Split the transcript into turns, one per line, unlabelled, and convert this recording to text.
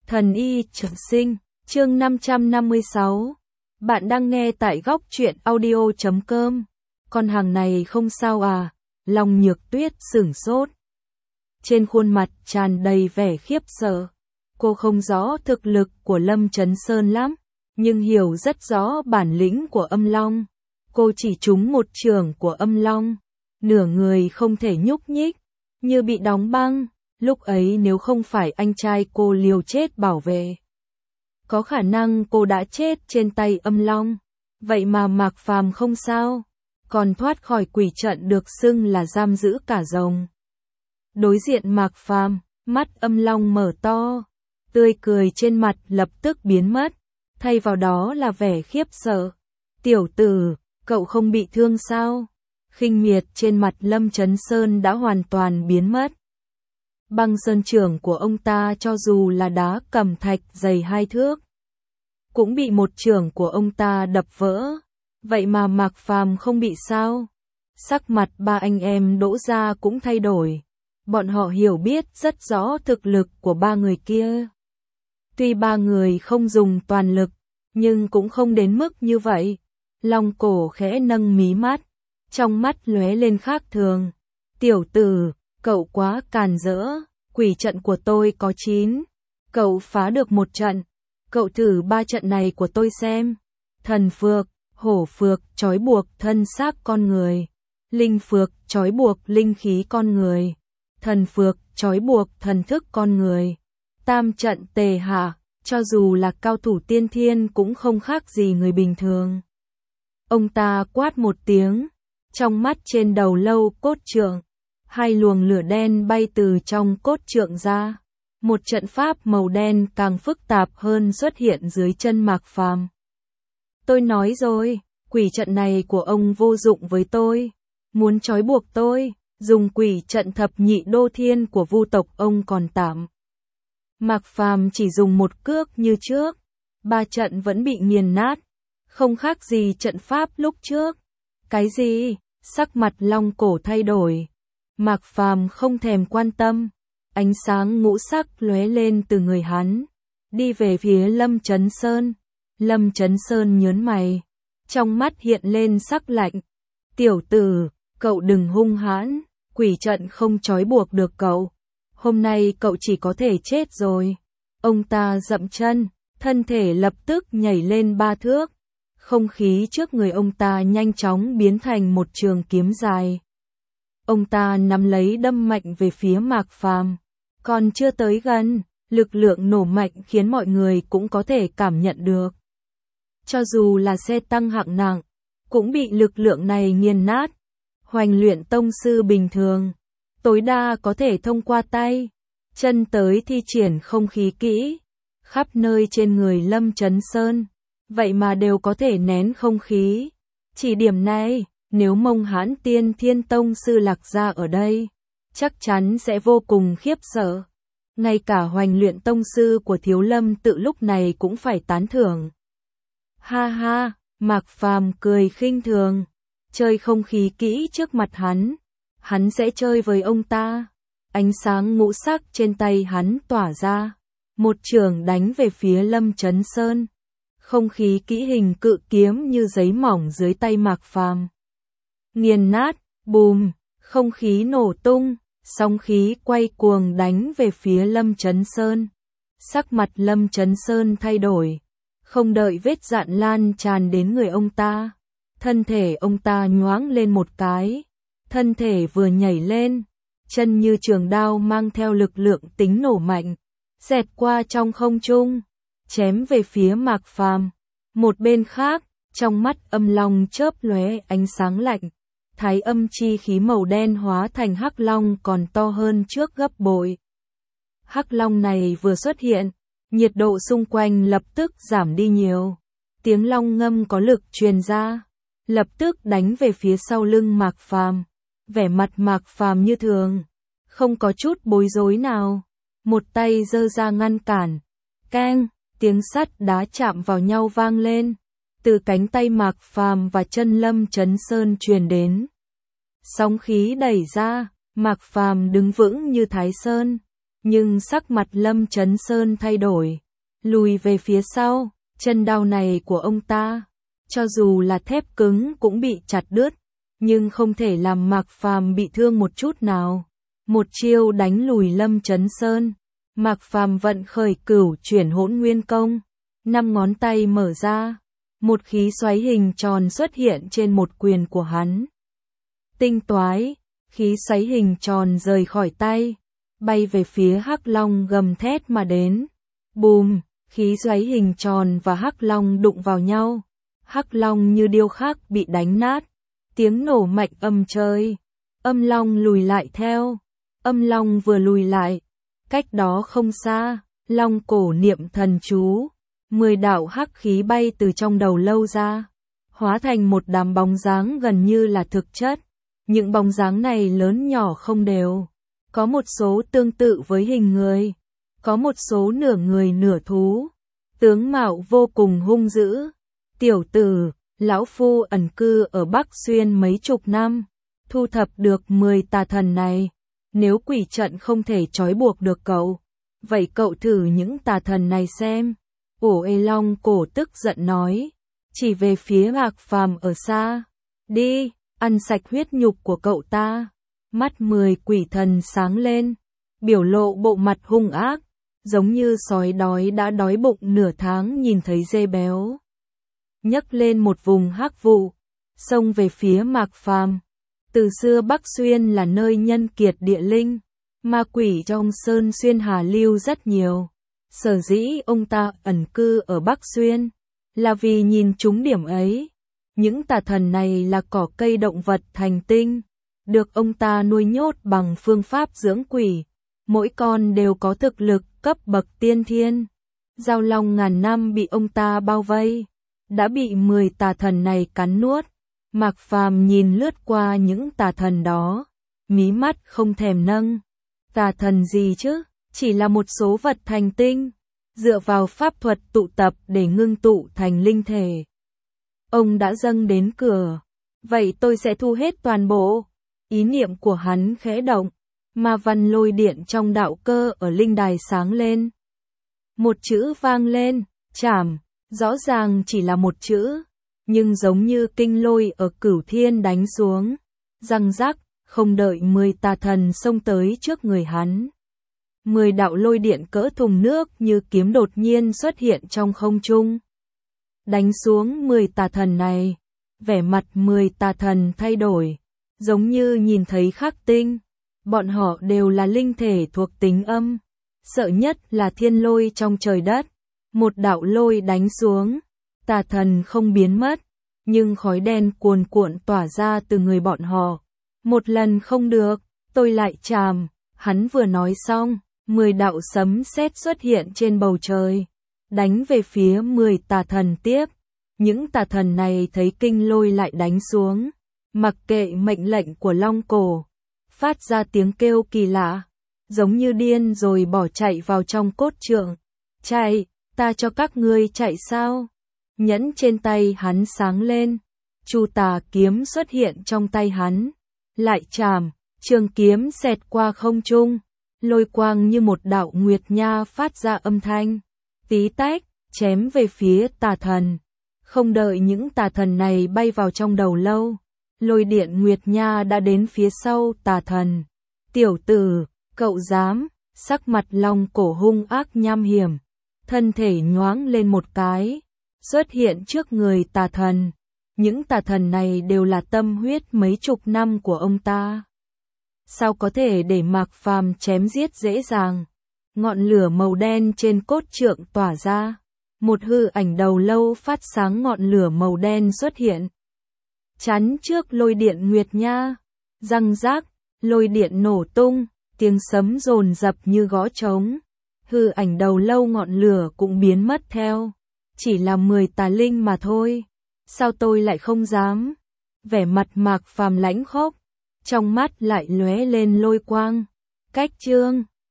Thần y trường sinh, chương 556. Bạn đang nghe tại góc truyện audio.com. Con hàng này không sao à? Long Nhược Tuyết sửng sốt. Trên khuôn mặt tràn đầy vẻ khiếp sợ. Cô không rõ thực lực của Lâm Chấn Sơn lắm, nhưng hiểu rất rõ bản lĩnh của Âm Long. Cô chỉ trúng một chưởng của Âm Long, nửa người không thể nhúc nhích, như bị đóng băng. Lúc ấy nếu không phải anh trai cô liều chết bảo vệ, có khả năng cô đã chết trên tay Âm Long. Vậy mà Mạc Phàm không sao, còn thoát khỏi quỷ trận được xưng là giam giữ cả rồng. Đối diện Mạc Phàm, mắt Âm Long mở to, tươi cười trên mặt lập tức biến mất, thay vào đó là vẻ khiếp sợ. Tiểu tử, cậu không bị thương sao? Khinh miệt trên mặt Lâm Chấn Sơn đã hoàn toàn biến mất. Băng sơn chưởng của ông ta cho dù là đá cẩm thạch dày 2 thước, cũng bị một chưởng của ông ta đập vỡ. Vậy mà Mạc Phàm không bị sao? Sắc mặt ba anh em Đỗ gia cũng thay đổi. Bọn họ hiểu biết rất rõ thực lực của ba người kia. Tuy ba người không dùng toàn lực, nhưng cũng không đến mức như vậy. Long Cổ khẽ nâng mí mắt, trong mắt lóe lên khác thường. Tiểu tử, cậu quá càn rỡ, quỷ trận của tôi có 9. Cậu phá được 1 trận. Cậu thử 3 trận này của tôi xem. Thần phược, hổ phược trói buộc thân xác con người. Linh phược trói buộc linh khí con người. Thần phược trói buộc thần thức con người. Tam trận tề hạ, cho dù là cao thủ tiên thiên cũng không khác gì người bình thường. Ông ta quát một tiếng, trong mắt trên đầu lâu cốt trượng, 2 luồng lửa đen bay từ trong cốt trượng ra. Một trận pháp màu đen càng phức tạp hơn xuất hiện dưới chân Mạc Phàm. Tôi nói rồi, quỷ trận này của ông vô dụng với tôi. Muốn trói buộc tôi, dùng quỷ trận thập nhị đô thiên của Vu tộc ông còn tạm. Mạc Phàm chỉ dùng một cước như trước, 3 trận vẫn bị nghiền nát, không khác gì trận pháp lúc trước. Cái gì? Sắc mặt Long Cổ thay đổi. Mạc Phàm không thèm quan tâm, ánh sáng ngũ sắc lóe lên từ người hắn, đi về phía Lâm Chấn Sơn. Lâm Chấn Sơn nhớn mày, trong mắt hiện lên sắc lạnh. Tiểu tử, cậu đừng hung hãn, quỷ trận không trói buộc được cậu. Hôm nay cậu chỉ có thể chết rồi. Ông ta dậm chân, thân thể lập tức nhảy lên 3 thước. Không khí trước người ông ta nhanh chóng biến thành một trường kiếm dài. Ông ta nắm lấy đâm mạnh về phía Mạc Phàm. Còn chưa tới gần, lực lượng nổ mạnh khiến mọi người cũng có thể cảm nhận được. Cho dù là xe tăng hạng nặng, cũng bị lực lượng này nghiền nát. Hoành luyện tông sư bình thường, tối đa có thể thông qua tay, chân tới thi triển không khí kỹ. Khắp nơi trên người Lâm Chấn Sơn, vậy mà đều có thể nén không khí. Chỉ điểm này, nếu Mông Hán Tiên Thiên Tông sư Lạc Gia ở đây, chắc chắn sẽ vô cùng khiếp sợ. Ngay cả Hoành luyện tông sư của Thiếu Lâm Tự lúc này cũng phải tán thưởng. Ha ha, Mạc Phàm cười khinh thường, chơi không khí kỹ trước mặt hắn sẽ chơi với ông ta. Ánh sáng ngũ sắc trên tay hắn tỏa ra, một chưởng đánh về phía Lâm Chấn Sơn. Không khí kỹ hình cự kiếm như giấy mỏng dưới tay Mạc Phàm. Nghiền nát, bùm, không khí nổ tung, sóng khí quay cuồng đánh về phía Lâm Chấn Sơn. Sắc mặt Lâm Chấn Sơn thay đổi, không đợi vết dạn lan tràn đến người ông ta. Thân thể ông ta nhoáng lên một cái, thân thể vừa nhảy lên, chân như trường đao mang theo lực lượng tính nổ mạnh, xẹt qua trong không trung, chém về phía Mạc Phàm. Một bên khác, trong mắt Âm Long chớp lóe ánh sáng lạnh, thái âm chi khí màu đen hóa thành hắc long còn to hơn trước gấp bội. Hắc long này vừa xuất hiện, nhiệt độ xung quanh lập tức giảm đi nhiều. Tiếng long ngâm có lực truyền ra, lập tức đánh về phía sau lưng Mạc Phàm. Vẻ mặt Mạc Phàm như thường, không có chút bối rối nào, một tay giơ ra ngăn cản. Keng, tiếng sắt đá chạm vào nhau vang lên, từ cánh tay Mạc Phàm và chân Lâm Chấn Sơn truyền đến. Sóng khí đẩy ra, Mạc Phàm đứng vững như Thái Sơn, Nhưng sắc mặt Lâm Chấn Sơn thay đổi, lùi về phía sau, chân đao này của ông ta, cho dù là thép cứng cũng bị chặt đứt, nhưng không thể làm Mạc Phàm bị thương một chút nào. Một chiêu đánh lùi Lâm Chấn Sơn, Mạc Phàm vận khởi Cửu Chuyển Hỗn Nguyên Công, 5 ngón tay mở ra, một khí xoáy hình tròn xuất hiện trên một quyền của hắn. Tinh toái, khí xoáy hình tròn rời khỏi tay, bay về phía Hắc Long gầm thét mà đến. Bùm, khí xoáy hình tròn và Hắc Long đụng vào nhau. Hắc Long như điêu khắc bị đánh nát, tiếng nổ mạnh âm trời. Âm Long lùi lại theo. Âm Long vừa lùi lại, cách đó không xa, Long cổ niệm thần chú, 10 đạo hắc khí bay từ trong đầu lâu ra, hóa thành một đám bóng dáng gần như là thực chất. Những bóng dáng này lớn nhỏ không đều, có một số tương tự với hình người, có một số nửa người nửa thú, tướng mạo vô cùng hung dữ. Tiểu tử, lão phu ẩn cư ở Bắc Xuyên mấy chục năm, thu thập được 10 tà thần này. Nếu quỷ trận không thể trói buộc được cậu, vậy cậu thử những tà thần này xem. Ổ Ê Long cổ tức giận nói, chỉ về phía Mạc Phàm ở xa. Đi, ăn sạch huyết nhục của cậu ta. Mắt 10 quỷ thần sáng lên, biểu lộ bộ mặt hung ác, giống như sói đói đã đói bụng nửa tháng nhìn thấy dê béo. Nhấc lên một vùng hắc vụ, xông về phía Mạc Phàm. Từ xưa Bắc Xuyên là nơi nhân kiệt địa linh, ma quỷ trong Sơn Xuyên Hà Lưu rất nhiều. Sở dĩ ông ta ẩn cư ở Bắc Xuyên, là vì nhìn trúng điểm ấy. Những tà thần này là cỏ cây động vật thành tinh, được ông ta nuôi nhốt bằng phương pháp dưỡng quỷ. Mỗi con đều có thực lực cấp bậc tiên thiên. Giao long ngàn năm bị ông ta bao vây, đã bị 10 tà thần này cắn nuốt. Mạc Phàm nhìn lướt qua những tà thần đó, mí mắt không thèm nâng. Tà thần gì chứ, chỉ là một số vật thành tinh, dựa vào pháp thuật tụ tập để ngưng tụ thành linh thể. Ông đã dâng đến cửa, vậy tôi sẽ thu hết toàn bộ. Ý niệm của hắn khẽ động, ma văn lôi điện trong đạo cơ ở linh đài sáng lên. Một chữ vang lên, chảm, rõ ràng chỉ là một chữ, nhưng giống như kinh lôi ở Cửu Thiên đánh xuống, răng rắc, không đợi 10 tà thần xông tới trước người hắn. 10 đạo lôi điện cỡ thùng nước như kiếm đột nhiên xuất hiện trong không trung, đánh xuống 10 tà thần này. Vẻ mặt 10 tà thần thay đổi, giống như nhìn thấy khắc tinh. Bọn họ đều là linh thể thuộc tính âm, sợ nhất là thiên lôi trong trời đất. Một đạo lôi đánh xuống, tà thần không biến mất, nhưng khói đen cuồn cuộn tỏa ra từ người bọn họ. Một lần không được, tôi lại chàm. Hắn vừa nói xong, 10 đạo sấm sét xuất hiện trên bầu trời, đánh về phía 10 tà thần tiếp. Những tà thần này thấy kinh lôi lại đánh xuống, mặc kệ mệnh lệnh của Long cổ, phát ra tiếng kêu kỳ lạ, giống như điên rồi bỏ chạy vào trong cốt trượng. Chạy, ta cho các ngươi chạy sao? Nhẫn trên tay hắn sáng lên, Chu Tà kiếm xuất hiện trong tay hắn, lại chàm, trường kiếm xẹt qua không trung, lôi quang như một đạo nguyệt nha phát ra âm thanh, tí tách, chém về phía tà thần. Không đợi những tà thần này bay vào trong đầu lâu, lôi điện nguyệt nha đã đến phía sau tà thần. Tiểu tử, cậu dám? Sắc mặt Long cổ hung ác nham hiểm, thân thể nhoáng lên một cái, xuất hiện trước người tà thần. Những tà thần này đều là tâm huyết mấy chục năm của ông ta. Sao có thể để Mạc Phàm chém giết dễ dàng? Ngọn lửa màu đen trên cốt trượng tỏa ra, một hư ảnh đầu lâu phát sáng ngọn lửa màu đen xuất hiện, chắn trước lôi điện nguyệt nha. Răng rác, lôi điện nổ tung, tiếng sấm dồn dập như gõ trống. Hư ảnh đầu lâu ngọn lửa cũng biến mất theo. Chỉ là 10 tà linh mà thôi, sao tôi lại không dám? Vẻ mặt Mạc Phàm lãnh khốc, trong mắt lại lóe lên lôi quang. Cách chương